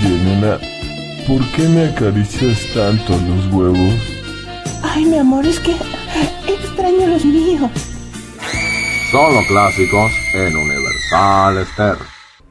Oye, nena, ¿por qué me acaricias tanto los huevos? Ay, mi amor, es que extraño los míos. Solo clásicos en Universal Stereo.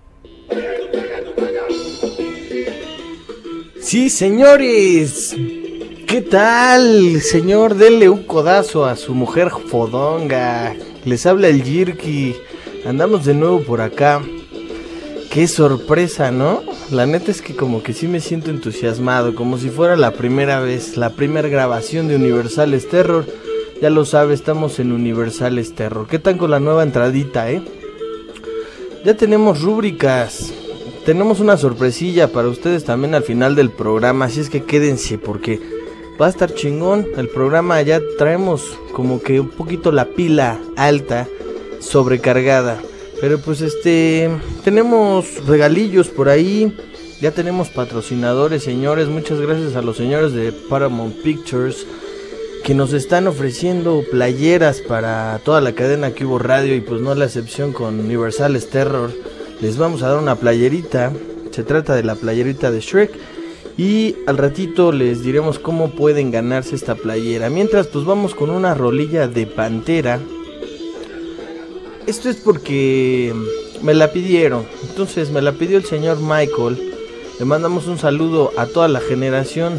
Sí, señores. ¿Qué tal, señor? Denle un codazo a su mujer fodonga. Les habla el Jirki. Andamos de nuevo por acá. Qué sorpresa, ¿no? La neta es que como que sí me siento entusiasmado, como si fuera la primera vez, la primera grabación de Universal Terror. Ya lo sabe, estamos en Universal Terror. ¿Qué tal con la nueva entradita, Ya tenemos rúbricas. Tenemos una sorpresilla para ustedes también al final del programa, así es que quédense porque va a estar chingón el programa. Ya traemos como que un poquito la pila alta, sobrecargada. Pero pues tenemos regalillos por ahí. Ya tenemos patrocinadores, señores. Muchas gracias a los señores de Paramount Pictures que nos están ofreciendo playeras para toda la cadena que hubo radio. Y pues no es la excepción con Universal Terror. Les vamos a dar una playerita. Se trata de la playerita de Shrek. Y al ratito les diremos cómo pueden ganarse esta playera. Mientras pues vamos con una rolilla de Pantera. Esto es porque me la pidieron. Entonces me la pidió el señor Michael. Le mandamos un saludo a toda la generación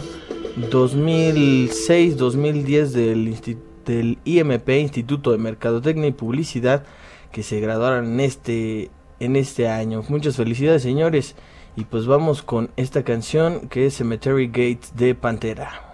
2006-2010 del IMP, Instituto de Mercadotecnia y Publicidad, que se graduaron en este año. Muchas felicidades, señores. Y pues vamos con esta canción que es Cemetery Gates de Pantera.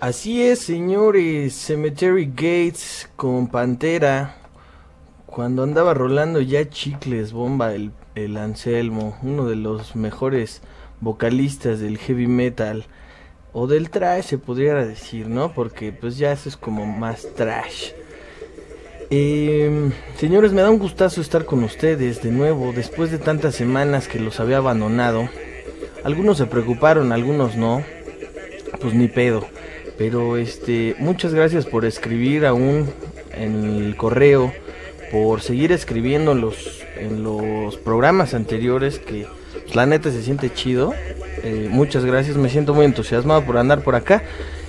Así es, señores, Cemetery Gates con Pantera, cuando andaba rolando ya chicles, bomba el Anselmo, uno de los mejores vocalistas del heavy metal, o del trash se podría decir, ¿no? Porque pues ya eso es como más trash. Señores, me da un gustazo estar con ustedes de nuevo, después de tantas semanas que los había abandonado. Algunos se preocuparon, algunos no, pues ni pedo. Pero muchas gracias por escribir aún en el correo, por seguir escribiendo en los programas anteriores, que pues, la neta se siente chido. Muchas gracias, me siento muy entusiasmado por andar por acá.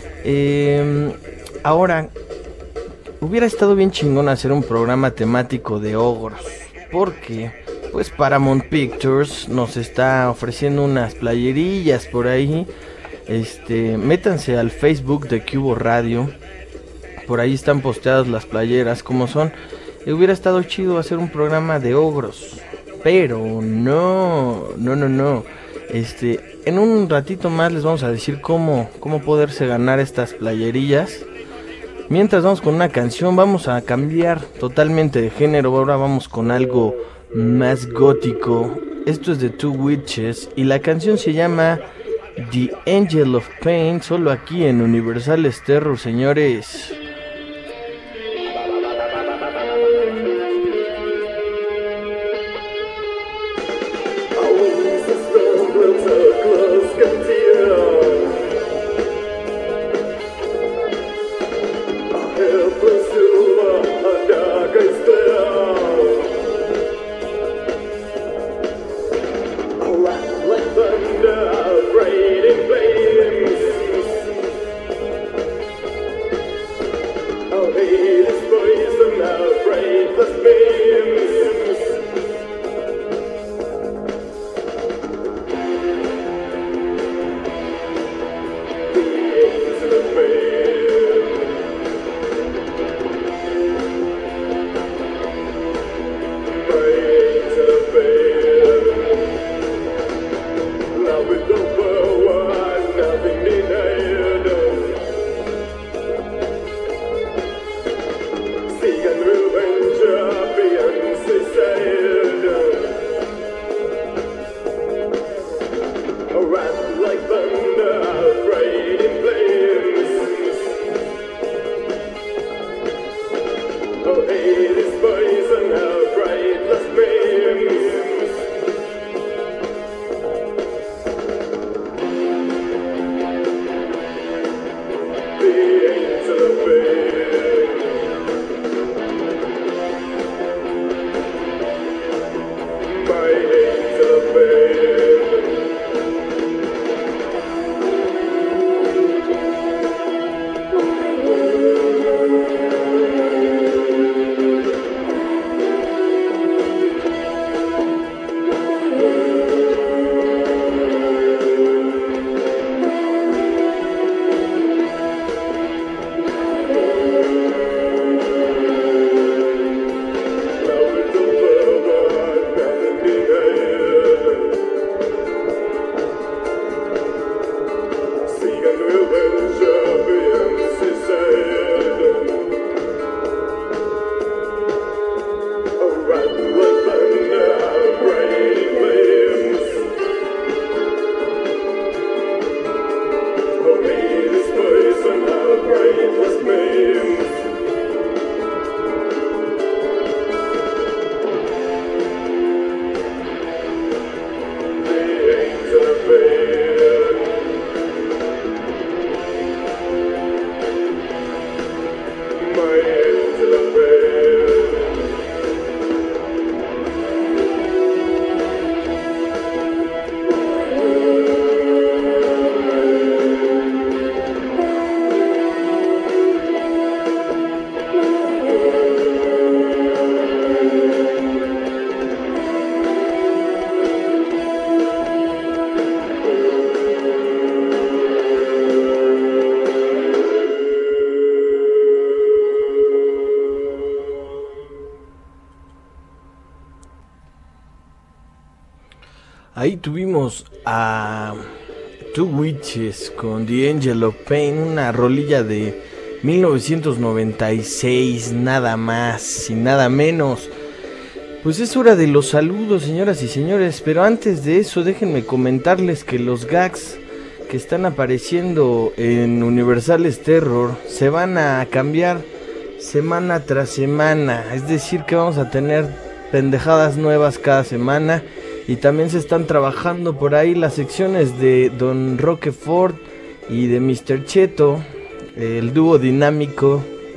Ahora, hubiera estado bien chingón hacer un programa temático de ogros, porque pues Paramount Pictures nos está ofreciendo unas playerillas por ahí. Métanse al Facebook de Cubo Radio, por ahí están posteadas las playeras como son. Hubiera estado chido hacer un programa de ogros, pero no. En un ratito más les vamos a decir cómo poderse ganar estas playerillas. Mientras vamos con una canción, vamos a cambiar totalmente de género. Ahora vamos con algo más gótico. Esto es de Two Witches y la canción se llama The Angel of Pain, solo aquí en Universal Stereo, señores. Ahí tuvimos a Two Witches con The Angel of Pain, una rolilla de 1996, nada más y nada menos. Pues es hora de los saludos, señoras y señores, pero antes de eso déjenme comentarles que los gags que están apareciendo en Universal Terror se van a cambiar semana tras semana, es decir que vamos a tener pendejadas nuevas cada semana. Y también se están trabajando por ahí las secciones de Don Roquefort y de Mr. Cheto, el dúo dinámico.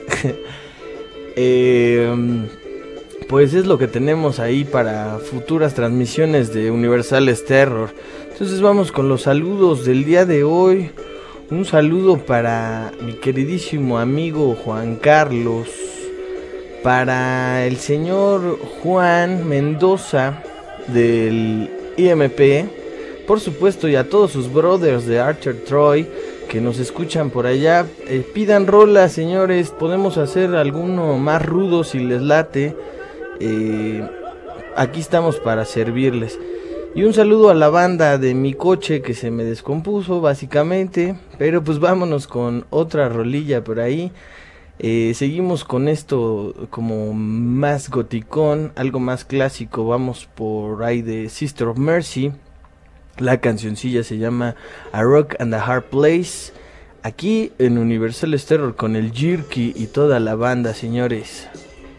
Pues es lo que tenemos ahí para futuras transmisiones de Universal Terror. Entonces vamos con los saludos del día de hoy. Un saludo para mi queridísimo amigo Juan Carlos, para el señor Juan Mendoza del IMP, por supuesto, y a todos sus brothers de Archer Troy que nos escuchan por allá. Pidan rolas, señores, podemos hacer alguno más rudo si les late. Aquí estamos para servirles. Y un saludo a la banda de mi coche que se me descompuso básicamente, pero pues vámonos con otra rolilla por ahí. Seguimos con esto como más goticón, algo más clásico. Vamos por ahí de Sister of Mercy. La cancioncilla se llama A Rock and a Hard Place. Aquí en Universal Terror con el Jirky y toda la banda, señores.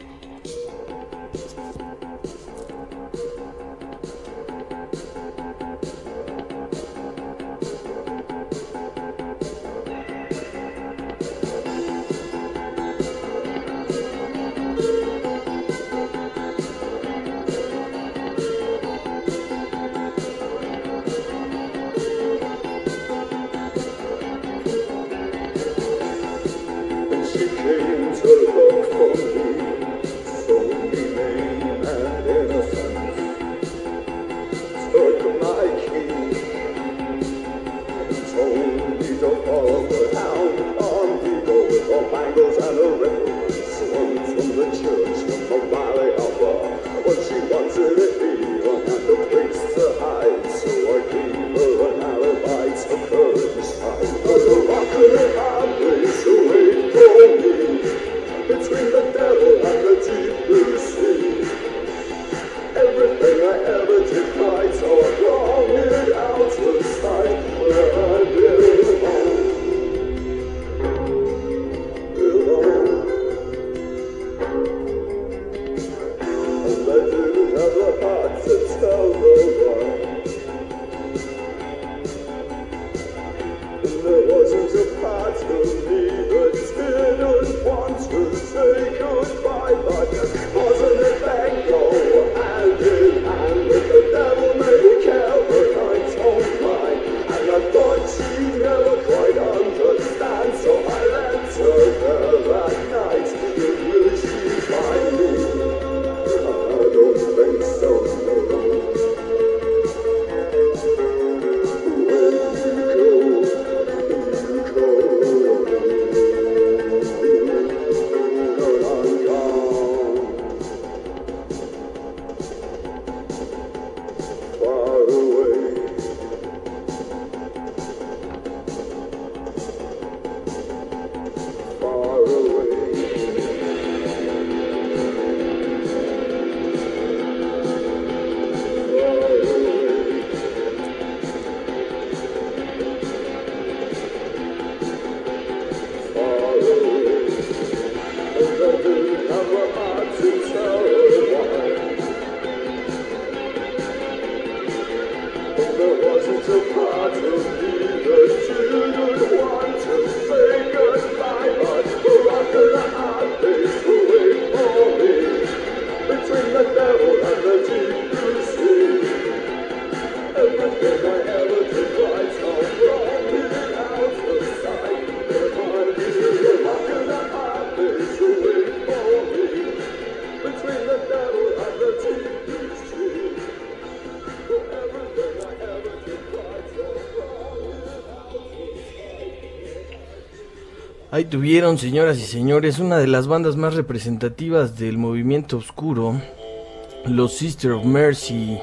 Ahí tuvieron, señoras y señores, una de las bandas más representativas del movimiento oscuro, los Sister of Mercy,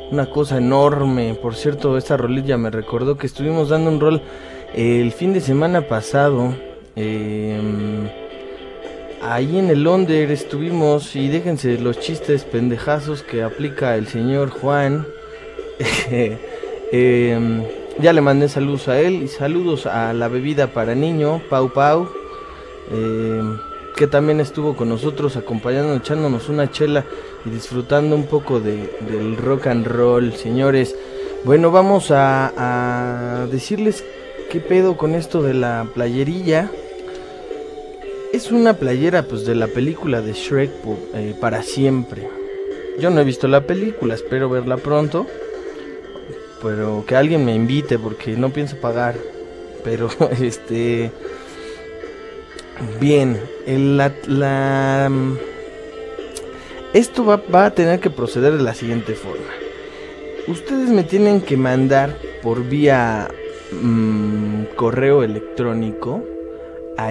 una cosa enorme. Por cierto, esta rolilla me recordó que estuvimos dando un rol el fin de semana pasado. Ahí en el Onder estuvimos, y déjense los chistes pendejazos que aplica el señor Juan. Ya le mandé saludos a él y saludos a la bebida para niño, Pau Pau, que también estuvo con nosotros acompañándonos, echándonos una chela y disfrutando un poco del rock and roll, señores. Bueno, vamos a decirles qué pedo con esto de la playerilla. Es una playera pues de la película de Shrek para siempre. Yo no he visto la película, espero verla pronto, pero que alguien me invite porque no pienso pagar. Pero bien, esto va a tener que proceder de la siguiente forma. Ustedes me tienen que mandar por vía correo electrónico a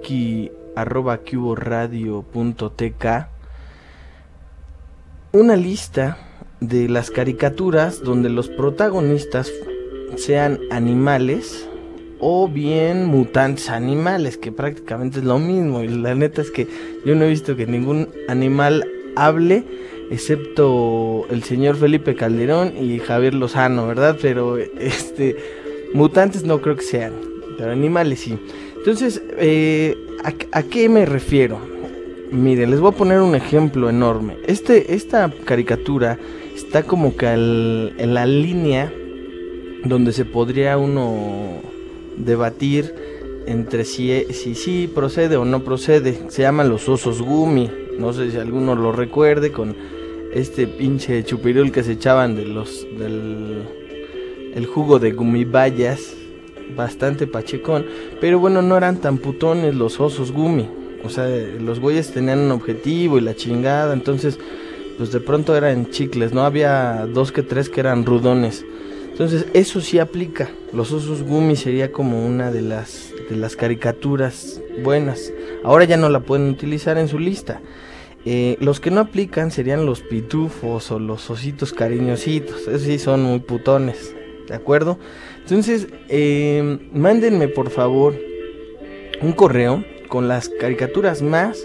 jirki@cuboradio.tk una lista de las caricaturas donde los protagonistas sean animales o bien mutantes animales, que prácticamente es lo mismo. Y la neta es que yo no he visto que ningún animal hable, excepto el señor Felipe Calderón y Javier Lozano, ¿verdad? Pero mutantes no creo que sean, pero animales sí. Entonces, ¿a qué me refiero? Miren, les voy a poner un ejemplo enorme. Esta caricatura está como que en la línea donde se podría uno debatir entre si procede o no procede. Se llaman los osos Gumi. No sé si alguno lo recuerde, con este pinche chupirul que se echaban del jugo de gumibayas, bastante pachecón. Pero bueno, no eran tan putones los osos Gumi. O sea, los güeyes tenían un objetivo y la chingada. Entonces, pues de pronto eran chicles, ¿no? Había 2 que 3 que eran rudones. Entonces, eso sí aplica. Los osos Gumi sería como una de las caricaturas buenas. Ahora ya no la pueden utilizar en su lista. Los que no aplican serían los pitufos o los ositos cariñositos. Esos sí son muy putones, ¿de acuerdo? Entonces, mándenme por favor un correo con las caricaturas más,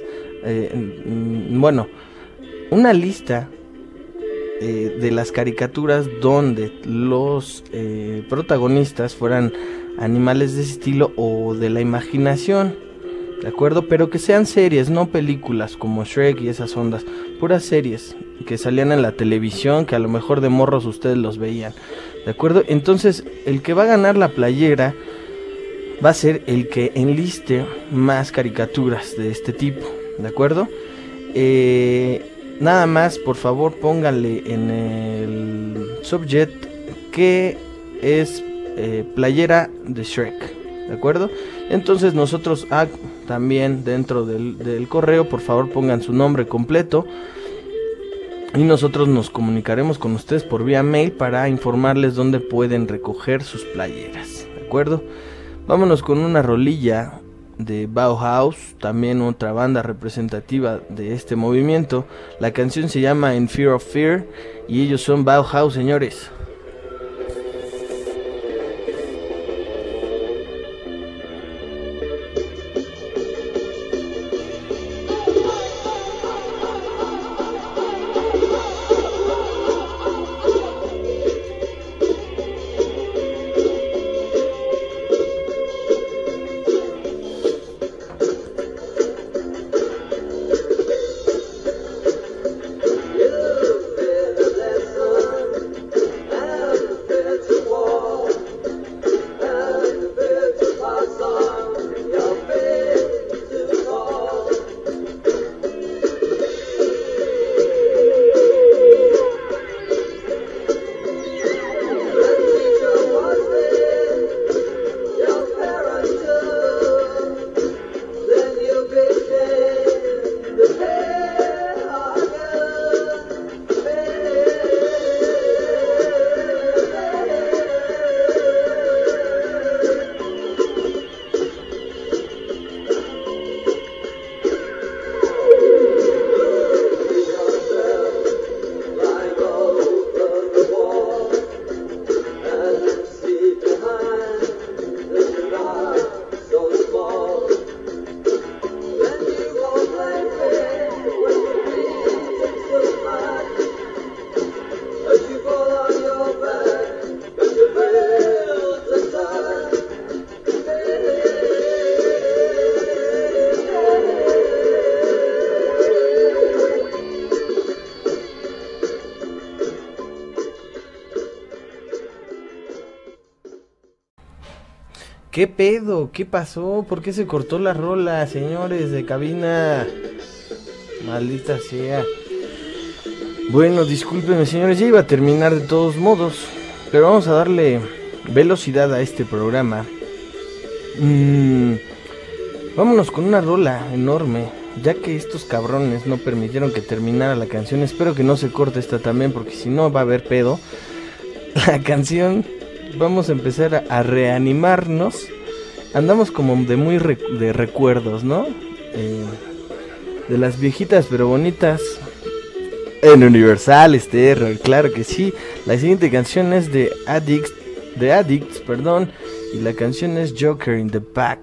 una lista de las caricaturas donde los protagonistas fueran animales de ese estilo o de la imaginación, ¿de acuerdo? Pero que sean series, no películas como Shrek y esas ondas, puras series que salían en la televisión, que a lo mejor de morros ustedes los veían, ¿de acuerdo? Entonces, el que va a ganar la playera va a ser el que enliste más caricaturas de este tipo, ¿de acuerdo? Nada más, por favor, pónganle en el subject que es playera de Shrek, ¿de acuerdo? Entonces nosotros también dentro del correo, por favor, pongan su nombre completo y nosotros nos comunicaremos con ustedes por vía mail para informarles dónde pueden recoger sus playeras, ¿de acuerdo? Vámonos con una rolilla de Bauhaus, también otra banda representativa de este movimiento. La canción se llama In Fear of Fear y ellos son Bauhaus, señores. ¿Qué pedo? ¿Qué pasó? ¿Por qué se cortó la rola, señores de cabina? Maldita sea. Bueno, discúlpenme, señores, ya iba a terminar de todos modos, pero vamos a darle velocidad a este programa. Vámonos con una rola enorme, ya que estos cabrones no permitieron que terminara la canción. Espero que no se corte esta también, porque si no va a haber pedo. La canción, vamos a empezar a reanimarnos. Andamos como de muy de recuerdos, ¿no? De las viejitas pero bonitas en Universal Stereo, claro que sí. La siguiente canción es de Addicts, y la canción es Joker in the Pack.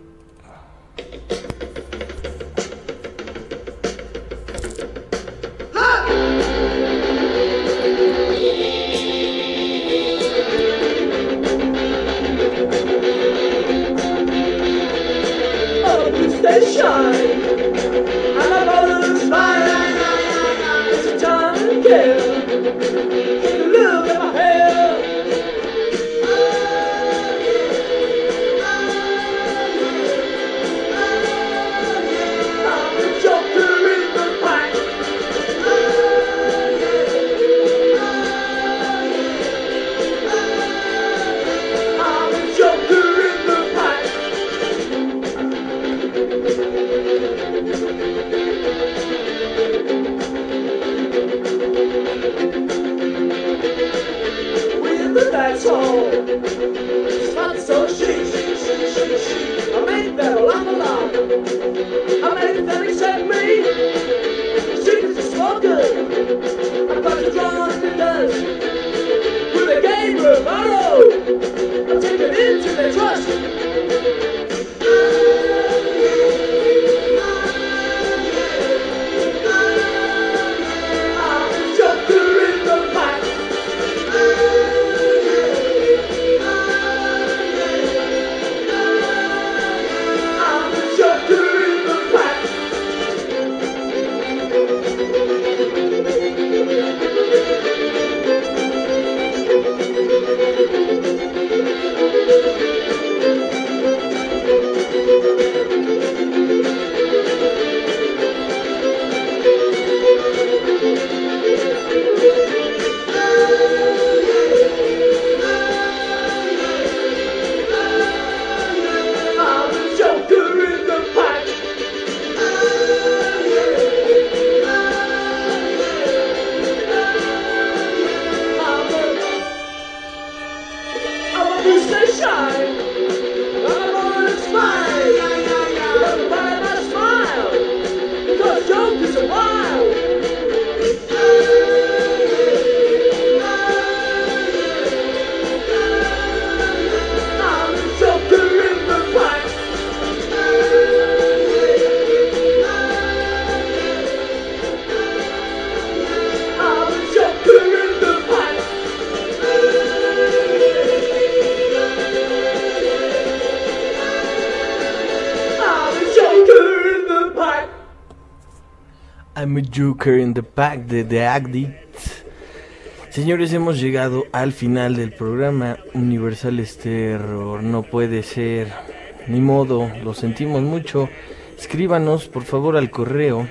I'm a Joker in the Pack de The Addicts. Señores, hemos llegado al final del programa. Universal Stereo, no puede ser, ni modo, lo sentimos mucho. Escríbanos por favor al correo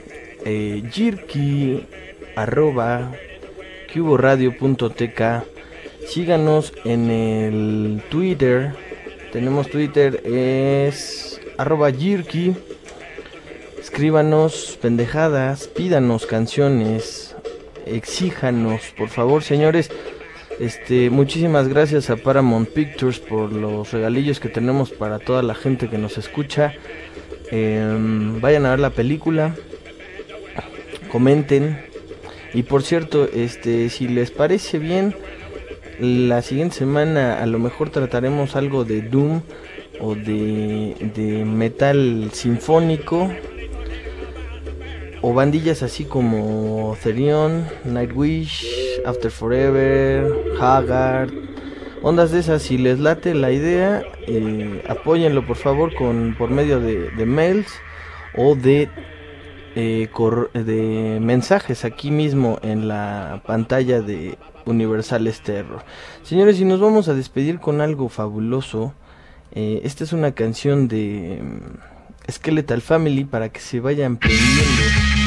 jirki@cuboradio.tk. Síganos en el Twitter. Tenemos Twitter, es @jirki. Escríbanos pendejadas, pídanos canciones, exíjanos, por favor, señores. Muchísimas gracias a Paramount Pictures por los regalillos que tenemos para toda la gente que nos escucha. Vayan a ver la película, comenten. Y por cierto, si les parece bien, la siguiente semana a lo mejor trataremos algo de Doom o de metal sinfónico, o bandillas así como Therion, Nightwish, After Forever, Haggard, ondas de esas. Si les late la idea, apóyenlo por favor por medio de mails o de mensajes aquí mismo en la pantalla de Universal Stereo. Señores, y nos vamos a despedir con algo fabuloso. Esta es una canción de Skeletal Family para que se vayan prendiendo.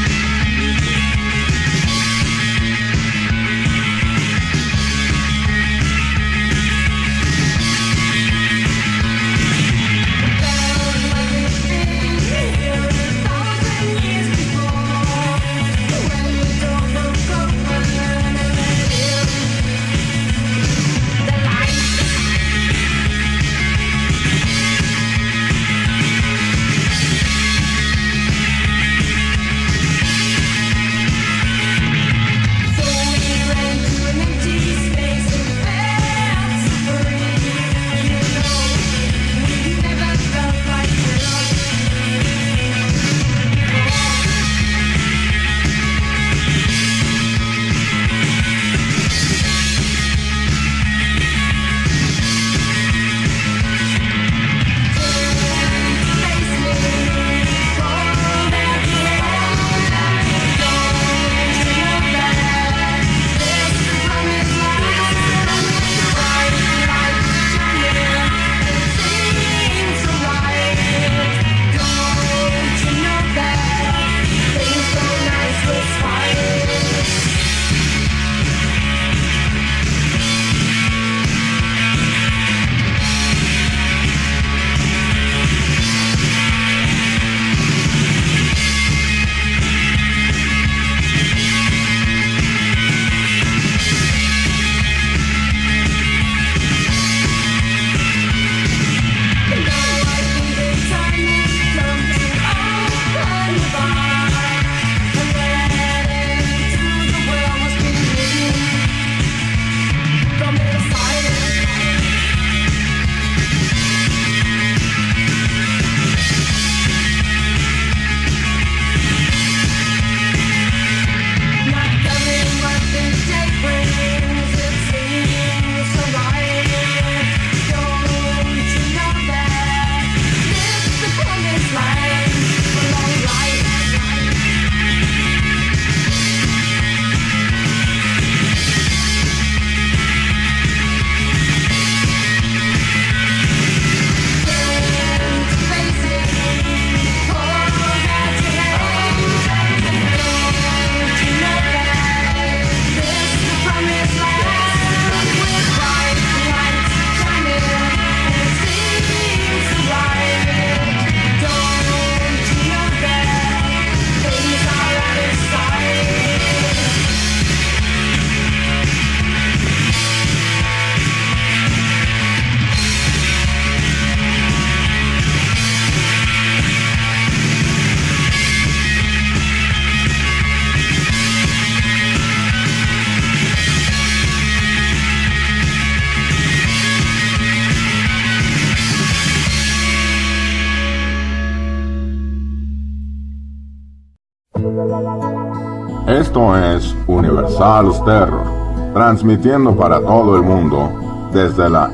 Esto es Universal Stereo, transmitiendo para todo el mundo desde la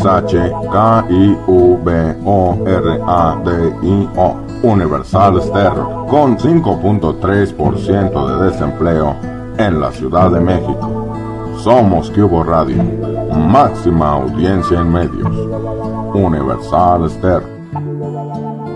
XHKIUBORADIO Universal Stereo, con 5.3% de desempleo en la Ciudad de México. Somos Cubo Radio, máxima audiencia en medios. Universal Stereo.